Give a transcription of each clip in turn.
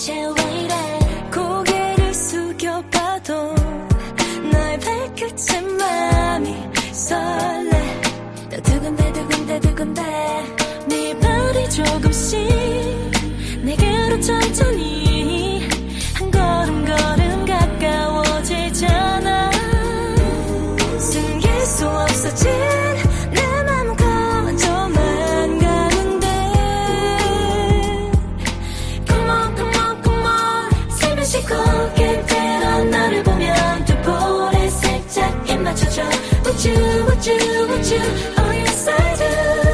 대체 왜 이래 고개를 숙여봐도 너의 발끝에 맘이 설레 또 두근대 네 발이 조금씩 내게로 천천히 한 걸음 가까워지잖아 숨길 수 없어진 내 맘 거저만 가는데 Come on 살며시 고개 들어 너를 보면 두 볼에 살짝 입 맞춰줘 Would you all your side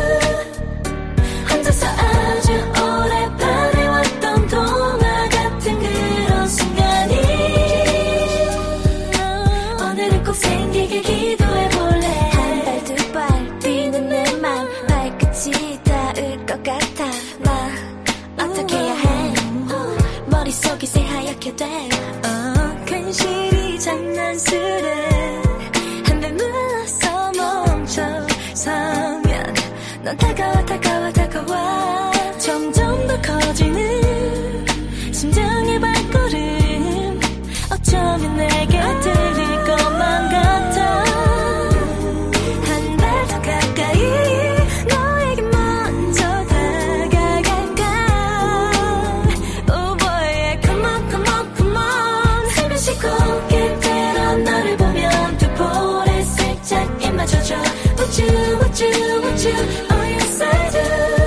혼자서 아주 오래 바래왔던 동화 같은 그런 순간이 오늘은 꼭 생기길 기도해볼래 한 발 두 발 뛰는 내 맘 발끝이 닿을 것 같아 나 어떻게 해야 해 머릿속이 새하얗게 돼 괜시리 장난스레 한 발 물러서 멈춰서면 넌 다가와 점점 더 커지는 심장의 발걸음 어쩌면 내게 들릴 것만 같아 한 발 더 가까이 너에게 먼저 다가갈까 Oh boy come on 살며시 고개 들어 너를 보면 두 볼에 살짝 입 맞춰줘 Would you all your side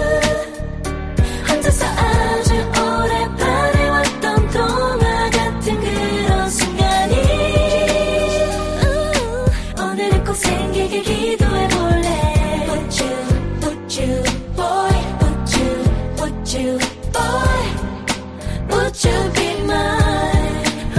혼자서 아주 오래 바래왔던 동화 같은 그런 순간이 오늘은 꼭 생기길 기도해볼래 Would you boy Would you boy Would you be mine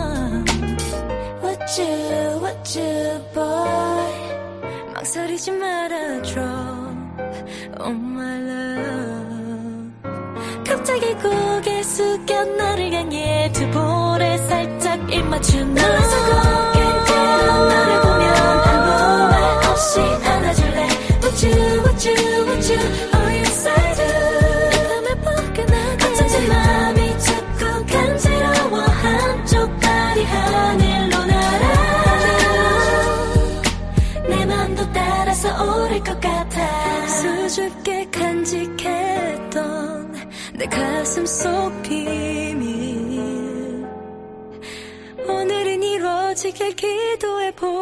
Would you boy 망설이지 말아줘 Oh my love 갑자기 고개 숙여 너를 향해 두 볼에 살짝 입 맞춘 너 고개 들어 너를 보면 아무 말 없이 안아줄래 Would you all your side 내 맘에 뻐근하게 어쩐지 맘이 자꾸 간지러워 한쪽 발이 하늘로 날아 내 맘도 따라서 오를 것 같아 수줍게 간직했던 내 가슴 속 비밀 오늘은 이루어지길 기도해보